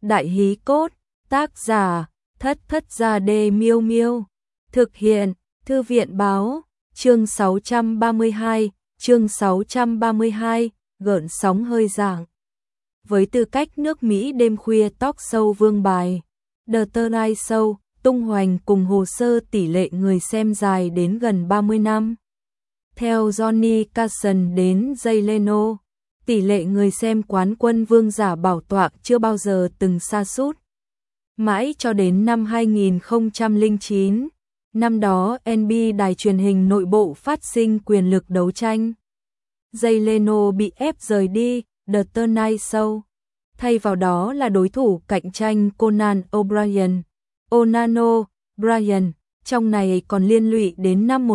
Đại hí cốt, tác giả, Thất Thất Gia Đê Miêu Miêu. Thực hiện, Thư viện báo, chương 632, gợn sóng hơi dạng. Với tư cách nước Mỹ đêm khuya talk show vương bài, The Tonight Show, tung hoành cùng hồ sơ tỷ lệ người xem dài đến gần 30 năm. Theo Johnny Carson đến Jay Leno, tỷ lệ người xem quán quân vương giả bảo tọa chưa bao giờ từng sa sút. Mãi cho đến năm 2009, năm đó NBC đài truyền hình nội bộ phát sinh quyền lực đấu tranh. Jay Leno bị ép rời đi The Tonight Show. Thay vào đó là đối thủ cạnh tranh Conan O'Brien, Onano Bryan, trong này còn liên lụy đến năm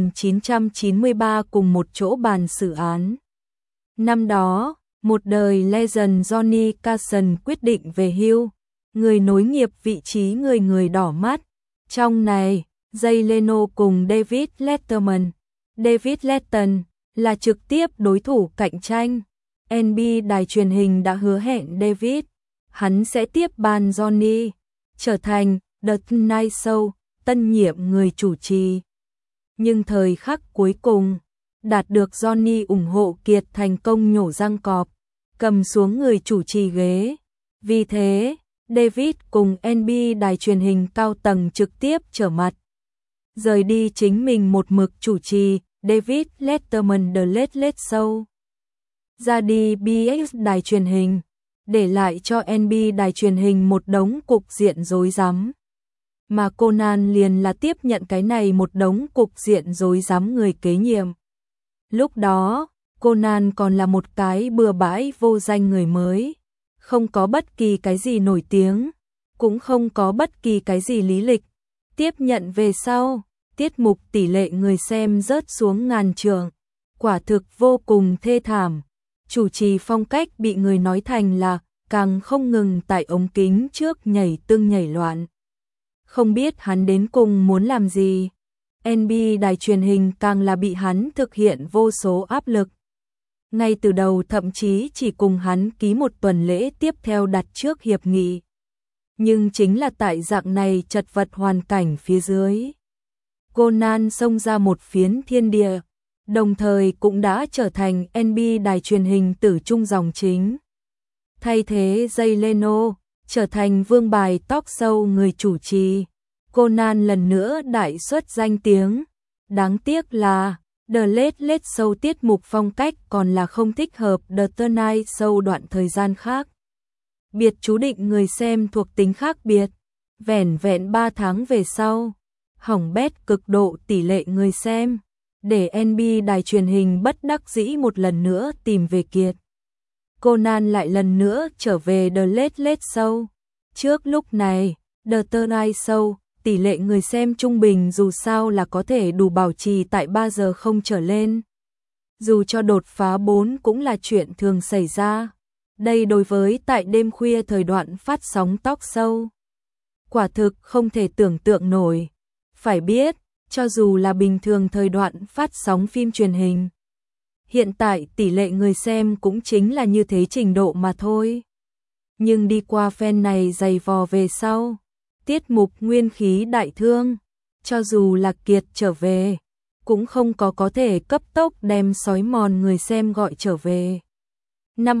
1993 cùng một chỗ bàn xử án. Năm đó, một đời legend Johnny Carson quyết định về hưu, người nối nghiệp vị trí người đỏ mắt. Trong này, Jay Leno cùng David Letterman, David Letton là trực tiếp đối thủ cạnh tranh. NBC đài truyền hình đã hứa hẹn David, hắn sẽ tiếp bàn Johnny, trở thành The Tonight Show, tân nhiệm người chủ trì. Nhưng thời khắc cuối cùng, đạt được Johnny ủng hộ Kiệt thành công nhổ răng cọp, cầm xuống người chủ trì ghế. Vì thế, David cùng NBC đài truyền hình cao tầng trực tiếp trở mặt. Rời đi chính mình một mực chủ trì, David Letterman The Late Late Show. Ra đi BX đài truyền hình, để lại cho NBC đài truyền hình một đống cục diện rối rắm. Mà Conan liền là tiếp nhận cái này một đống cục diện rối rắm người kế nhiệm. Lúc đó, Conan còn là một cái bừa bãi vô danh người mới, không có bất kỳ cái gì nổi tiếng, cũng không có bất kỳ cái gì lý lịch. Tiếp nhận về sau, tiết mục tỷ lệ người xem rớt xuống ngàn trượng, quả thực vô cùng thê thảm. Chủ trì phong cách bị người nói thành là càng không ngừng tại ống kính trước nhảy tưng nhảy loạn. Không biết hắn đến cùng muốn làm gì. NBC đài truyền hình càng là bị hắn thực hiện vô số áp lực. Ngay từ đầu thậm chí chỉ cùng hắn ký một tuần lễ tiếp theo đặt trước hiệp nghị. Nhưng chính là tại dạng này chật vật hoàn cảnh phía dưới, Conan xông ra một phiến thiên địa, đồng thời cũng đã trở thành NBC đài truyền hình tử trung dòng chính. Thay thế Jay Leno, trở thành vương bài talk show người chủ trì, Conan lần nữa đại xuất danh tiếng. Đáng tiếc là The Late Late Show tiết mục phong cách còn là không thích hợp The Tonight Show đoạn thời gian khác. Biệt chú định người xem thuộc tính khác biệt. Vẻn vẹn 3 tháng về sau, hỏng bét cực độ tỷ lệ người xem, để NBC đài truyền hình bất đắc dĩ một lần nữa tìm về Kiệt. Conan lại lần nữa trở về The Late Late Show. Trước lúc này, The Tonight Show, tỷ lệ người xem trung bình dù sao là có thể đủ bảo trì tại 3 giờ không trở lên. Dù cho đột phá 4 cũng là chuyện thường xảy ra. Đây đối với tại đêm khuya thời đoạn phát sóng talk show, quả thực không thể tưởng tượng nổi. Phải biết, cho dù là bình thường thời đoạn phát sóng phim truyền hình, hiện tại tỷ lệ người xem cũng chính là như thế trình độ mà thôi. Nhưng đi qua phen này dày vò về sau, tiết mục nguyên khí đại thương, cho dù là Kiệt trở về, cũng không có thể cấp tốc đem xói mòn người xem gọi trở về. Năm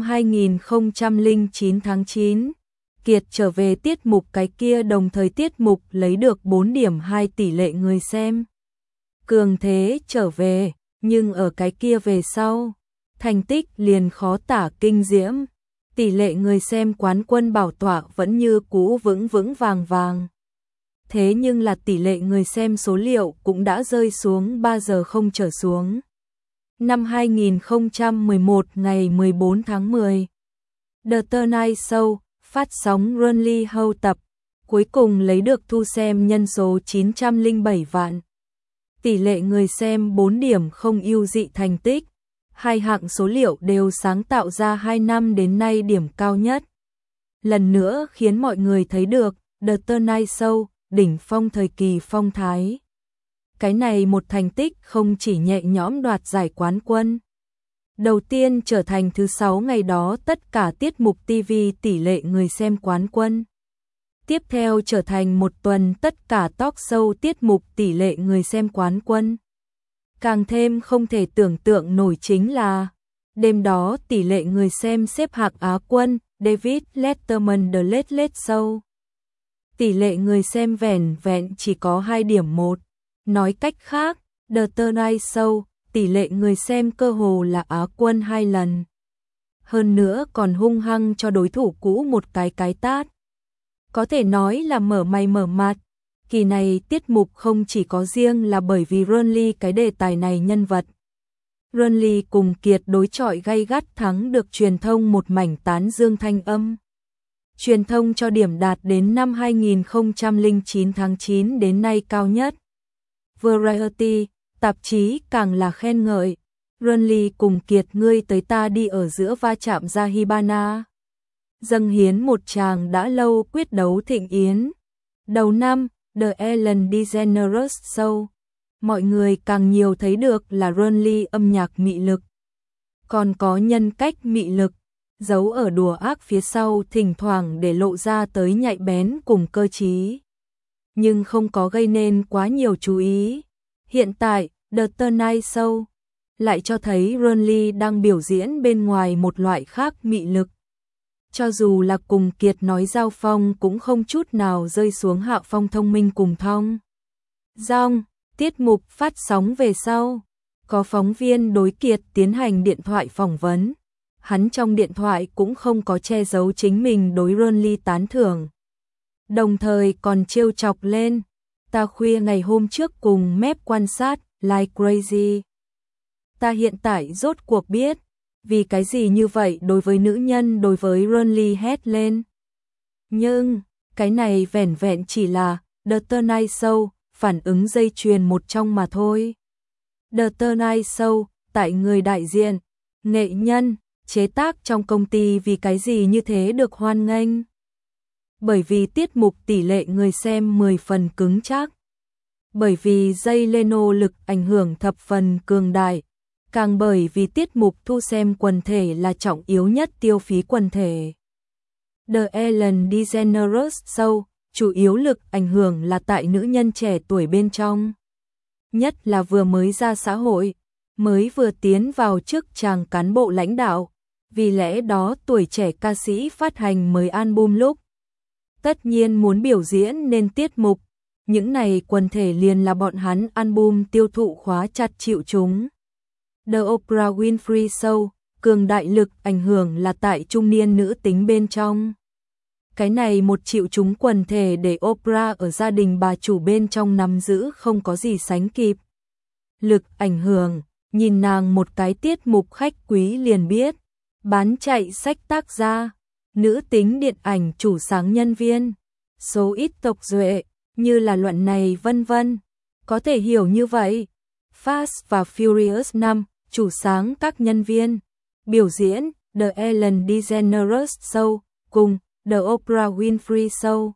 2009 tháng 9, Kiệt trở về tiết mục cái kia đồng thời tiết mục lấy được 4.2 tỷ lệ người xem. Cường thế trở về, nhưng ở cái kia về sau, thành tích liền khó tả kinh diễm. Tỷ lệ người xem quán quân bảo tọa vẫn như cũ vững vững vàng vàng. Thế nhưng là tỷ lệ người xem số liệu cũng đã rơi xuống 3 giờ không trở xuống. Năm 2011 ngày 14 tháng 10, The Tonight Show phát sóng Runly How tập, cuối cùng lấy được thu xem nhân số 907 vạn. Tỷ lệ người xem 4 điểm không ưu dị thành tích. Hai hạng số liệu đều sáng tạo ra 2 năm đến nay điểm cao nhất. Lần nữa khiến mọi người thấy được The Tonight Show, đỉnh phong thời kỳ phong thái. Cái này một thành tích không chỉ nhẹ nhõm đoạt giải quán quân, Đầu tiên trở thành thứ 6 ngày đó tất cả tiết mục TV tỷ lệ người xem quán quân. Tiếp theo trở thành một tuần tất cả talk show tiết mục tỷ lệ người xem quán quân. Càng thêm không thể tưởng tượng nổi chính là đêm đó tỷ lệ người xem xếp hạng Á quân, David Letterman The Late Late Show. Tỷ lệ người xem vẻn vẹn chỉ có 2.1. Nói cách khác, The Tonight Show, tỷ lệ người xem cơ hồ là Á quân 2 lần. Hơn nữa còn hung hăng cho đối thủ cũ một cái tát. Có thể nói là mở mày mở mặt. Kỳ này tiết mục không chỉ có riêng là bởi vì Ronly cái đề tài này nhân vật. Ronly cùng Kiệt đối chọi gay gắt thắng được truyền thông một mảnh tán dương thanh âm. Truyền thông cho điểm đạt đến năm 2009 tháng 9 đến nay cao nhất. Variety, tạp chí càng là khen ngợi. Ronly cùng Kiệt ngươi tới ta đi ở giữa va chạm ra Hibana. Dâng hiến một chàng đã lâu quyết đấu thịnh yến. Đầu năm, The Ellen DeGeneres Show. Mọi người càng nhiều thấy được là Ronly âm nhạc mị lực. Còn có nhân cách mị lực, giấu ở đùa ác phía sau thỉnh thoảng để lộ ra tới nhạy bén cùng cơ trí. Nhưng không có gây nên quá nhiều chú ý. Hiện tại, The Tonight Show lại cho thấy Ronly đang biểu diễn bên ngoài một loại khác mị lực. Cho dù là cùng Kiệt nói giao phong cũng không chút nào rơi xuống hạ phong thông minh cùng thong dong. Tiết mục phát sóng về sau, có phóng viên đối Kiệt tiến hành điện thoại phỏng vấn. Hắn trong điện thoại cũng không có che giấu chính mình đối Ronly tán thưởng. Đồng thời còn trêu chọc lên, ta khuya ngày hôm trước cùng mép quan sát, like crazy. Ta hiện tại rốt cuộc biết, vì cái gì như vậy đối với nữ nhân đối với Ronly hét lên. Nhưng, cái này vẻn vẹn chỉ là The Tonight Show, phản ứng dây chuyền một trong mà thôi. The Tonight Show, tại người đại diện, nghệ nhân, chế tác trong công ty vì cái gì như thế được hoan nghênh. Bởi vì tiết mục tỷ lệ người xem 10 phần cứng chắc. Bởi vì Jay Leno lực ảnh hưởng thập phần cường đại. Càng bởi vì tiết mục thu xem quần thể là trọng yếu nhất tiêu phí quần thể. The Ellen DeGeneres Show, chủ yếu lực ảnh hưởng là tại nữ nhân trẻ tuổi bên trong. Nhất là vừa mới ra xã hội, mới vừa tiến vào chức chàng cán bộ lãnh đạo. Vì lẽ đó tuổi trẻ ca sĩ phát hành mới album lúc. Tất nhiên muốn biểu diễn nên tiết mục. Những này quần thể liền là bọn hắn album tiêu thụ khóa chặt chịu chúng. The Oprah Winfrey Show, cường đại lực ảnh hưởng là tại trung niên nữ tính bên trong. Cái này một chịu chúng quần thể để Oprah ở gia đình bà chủ bên trong nắm giữ không có gì sánh kịp. Lực ảnh hưởng, nhìn nàng một cái tiết mục khách quý liền biết. Bán chạy sách tác gia, nữ tính điện ảnh chủ sáng nhân viên, số ít tộc duệ, như là luận này vân vân. Có thể hiểu như vậy. Fast và Furious 5, chủ sáng các nhân viên, biểu diễn, The Ellen DeGeneres Show, cùng The Oprah Winfrey Show.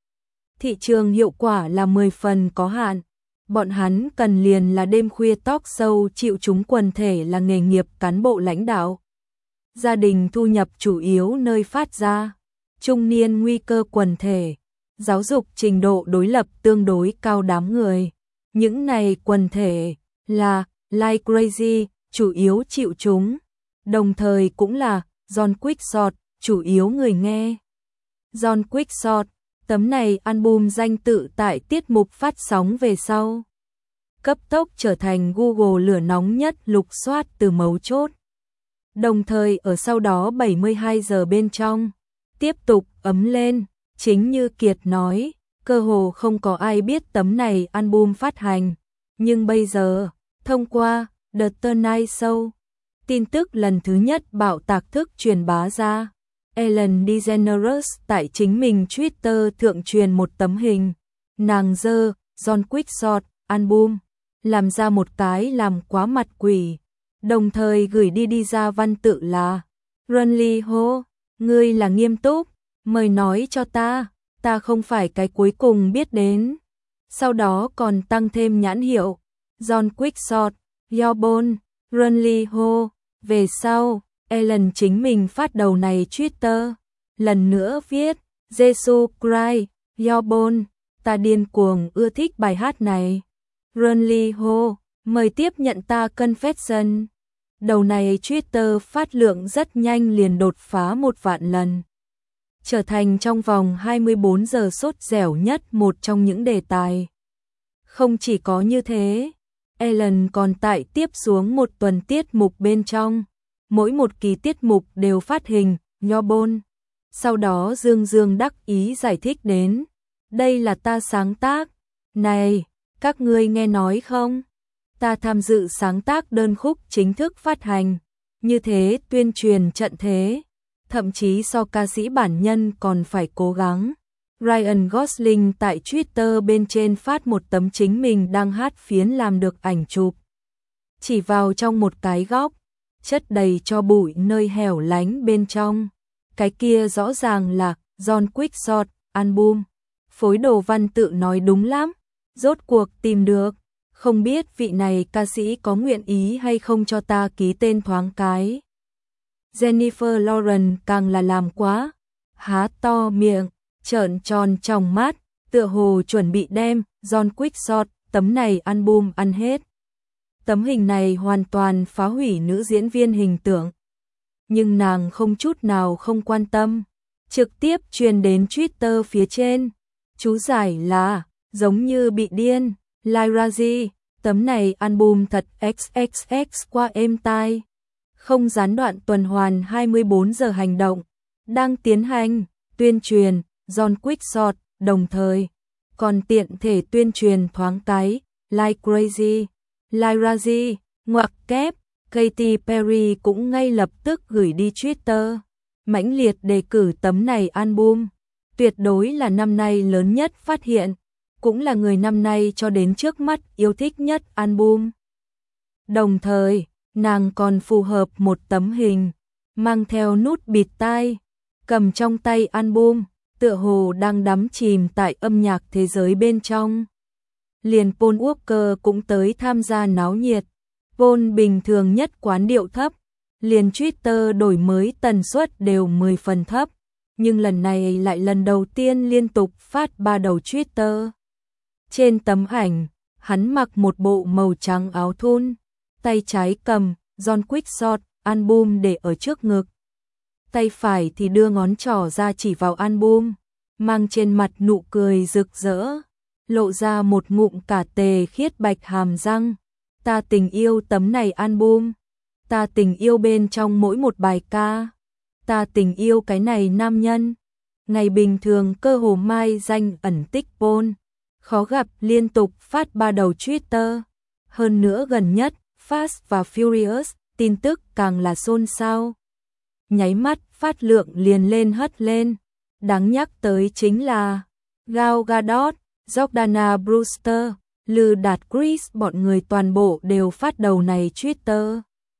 Thị trường hiệu quả là 10 phần có hạn. Bọn hắn cần liền là đêm khuya talk show chịu chúng quần thể là nghề nghiệp cán bộ lãnh đạo. Gia đình thu nhập chủ yếu nơi phát ra. Trung niên nguy cơ quần thể. Giáo dục trình độ đối lập tương đối cao đám người. Những này quần thể là like crazy, chủ yếu chịu chúng. Đồng thời cũng là John Quickshot, chủ yếu người nghe. John Quickshot, tấm này album danh tự tại tiết mục phát sóng về sau. Cấp tốc trở thành Google lửa nóng nhất lục soát từ mấu chốt. Đồng thời ở sau đó 72 giờ bên trong, tiếp tục ấm lên, chính như Kiệt nói, cơ hồ không có ai biết tấm này album phát hành. Nhưng bây giờ, thông qua The Tonight Show, tin tức lần thứ nhất bạo tạc thức truyền bá ra. Ellen DeGeneres tại chính mình Twitter thượng truyền một tấm hình. Nàng dơ, John Quickshot, album, làm ra một cái làm quá mặt quỷ. Đồng thời gửi đi ra văn tự là Ronly hô, ngươi là nghiêm túc, mời nói cho ta không phải cái cuối cùng biết đến. Sau đó còn tăng thêm nhãn hiệu John Quickshot, Yobon, Ronly hô, Về sau, Ellen chính mình phát đầu này Twitter, lần nữa viết, Jesus Christ, Your Bone, ta điên cuồng ưa thích bài hát này. Runly Ho, mời tiếp nhận ta Confession. Đầu này Twitter phát lượng rất nhanh liền đột phá 1 vạn lần. Trở thành trong vòng 24 giờ sốt dẻo nhất một trong những đề tài. Không chỉ có như thế, Ellen còn tải tiếp xuống một tuần tiết mục bên trong. Mỗi một kỳ tiết mục đều phát hình, Your Bone. Sau đó dương đắc ý giải thích đến. Đây là ta sáng tác. Này, các ngươi nghe nói không? Ta tham dự sáng tác đơn khúc chính thức phát hành. Như thế tuyên truyền trận thế. Thậm chí so ca sĩ bản nhân còn phải cố gắng. Ryan Gosling tại Twitter bên trên phát một tấm chính mình đang hát phiến làm được ảnh chụp. Chỉ vào trong một cái góc, chất đầy cho bụi nơi hẻo lánh bên trong. Cái kia rõ ràng là John Quickshot album. Phối đồ văn tự nói đúng lắm, rốt cuộc tìm được. Không biết vị này ca sĩ có nguyện ý hay không cho ta ký tên thoáng cái. Jennifer Lawrence càng là làm quá, há to miệng, trợn tròn tròng mắt, tựa hồ chuẩn bị đem John Quickshot tấm này album ăn hết. Tấm hình này hoàn toàn phá hủy nữ diễn viên hình tượng. Nhưng nàng không chút nào không quan tâm, trực tiếp truyền đến Twitter phía trên. Chú giải là, giống như bị điên, Lyra G, tấm này album thật XXX qua êm tai. Không gián đoạn tuần hoàn 24 giờ hành động, đang tiến hành, tuyên truyền, John Quickshot, đồng thời, còn tiện thể tuyên truyền thoáng cái, Like Crazy, Lyra G, ngoặc kép, Katy Perry cũng ngay lập tức gửi đi Twitter, mãnh liệt đề cử tấm này album, tuyệt đối là năm nay lớn nhất phát hiện, cũng là người năm nay cho đến trước mắt yêu thích nhất album. Đồng thời, nàng còn phù hợp một tấm hình, mang theo nút bịt tai, cầm trong tay album, tựa hồ đang đắm chìm tại âm nhạc thế giới bên trong. Liền Paul Walker cũng tới tham gia náo nhiệt. Paul bình thường nhất quán điệu thấp, liền Twitter đổi mới tần suất đều 10 phần thấp, nhưng lần này lại lần đầu tiên liên tục phát 3 đầu Twitter. Trên tấm ảnh, hắn mặc một bộ màu trắng áo thun, tay trái cầm John Quickshot album để ở trước ngực. Tay phải thì đưa ngón trỏ ra chỉ vào album, mang trên mặt nụ cười rực rỡ, lộ ra một ngụm cả tề khiết bạch hàm răng. Ta tình yêu tấm này album, ta tình yêu bên trong mỗi một bài ca, ta tình yêu cái này nam nhân. Ngày bình thường cơ hồ mai danh ẩn tích Paul, khó gặp liên tục phát 3 đầu Twitter. Hơn nữa gần nhất, Fast và Furious, tin tức càng là xôn xao. Nháy mắt phát lượng liền lên hất lên. Đáng nhắc tới chính là Gal Gadot, Jordana Brewster, Lư Đạt Chris bọn người toàn bộ đều phát đầu này Twitter.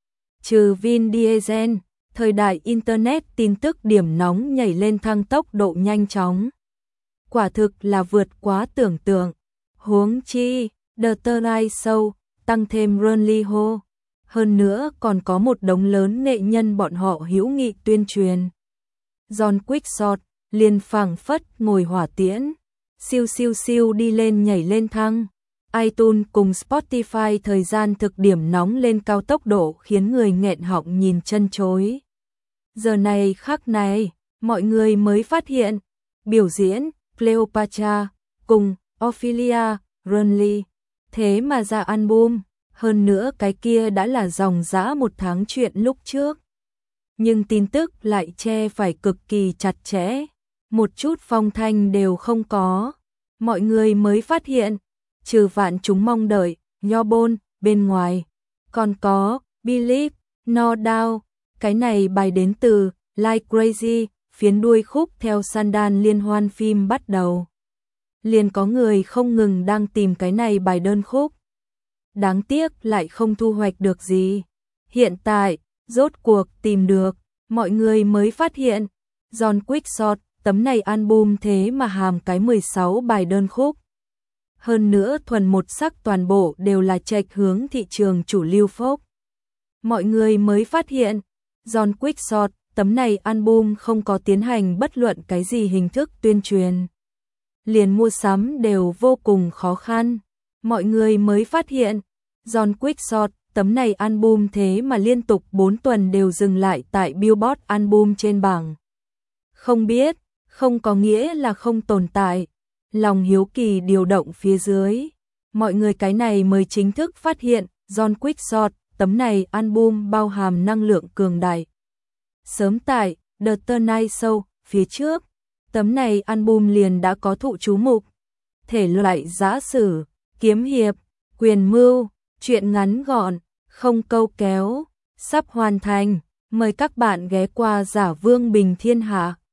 Trừ Vin Diesel, thời đại Internet tin tức điểm nóng nhảy lên thăng tốc độ nhanh chóng. Quả thực là vượt quá tưởng tượng. Huống chi, The Tonight Show, tăng thêm Runly Ho. Hơn nữa còn có một đống lớn nghệ nhân bọn họ hữu nghị tuyên truyền. John Quickshot, liền phảng phất ngồi hỏa tiễn. Siêu siêu siêu đi lên nhảy lên thăng. iTunes cùng Spotify thời gian thực điểm nóng lên cao tốc độ khiến người nghẹn họng nhìn chân chối. Giờ này khắc này, mọi người mới phát hiện, biểu diễn Cleopatra cùng Ophelia Runley, thế mà ra album, hơn nữa cái kia đã là dòng dã 1 tháng chuyện lúc trước. Nhưng tin tức lại che phải cực kỳ chặt chẽ, một chút phong thanh đều không có. Mọi người mới phát hiện, trừ vạn chúng mong đợi, Your Bone, bên ngoài, còn có Believe, No Doubt, cái này bài đến từ Like Crazy, phiến đuôi khúc theo Sundance liên hoan phim bắt đầu. Liền có người không ngừng đang tìm cái này bài đơn khúc. Đáng tiếc lại không thu hoạch được gì. Hiện tại, rốt cuộc tìm được, mọi người mới phát hiện, John Quickshot, tấm này album thế mà hàm cái 16 bài đơn khúc. Hơn nữa thuần một sắc toàn bộ đều là chệch hướng thị trường chủ lưu folk. mọi người mới phát hiện, John Quixote, tấm này album không có tiến hành bất luận cái gì hình thức tuyên truyền. Liền mua sắm đều vô cùng khó khăn. Mọi người mới phát hiện, John Quixote, tấm này album thế mà liên tục 4 tuần đều dừng lại tại Billboard album trên bảng. Không biết, không có nghĩa là không tồn tại. Lòng hiếu kỳ điều động phía dưới. Mọi người cái này mới chính thức phát hiện, John Quixote, tấm này album bao hàm năng lượng cường đại. Sớm tại The Tonight Show phía trước, tấm này album liền đã có thụ chú mục. Thể loại giã sử, kiếm hiệp, quyền mưu, truyện ngắn gọn, không câu kéo, sắp hoàn thành. Mời các bạn ghé qua Giả Vương Bình Thiên Hạ.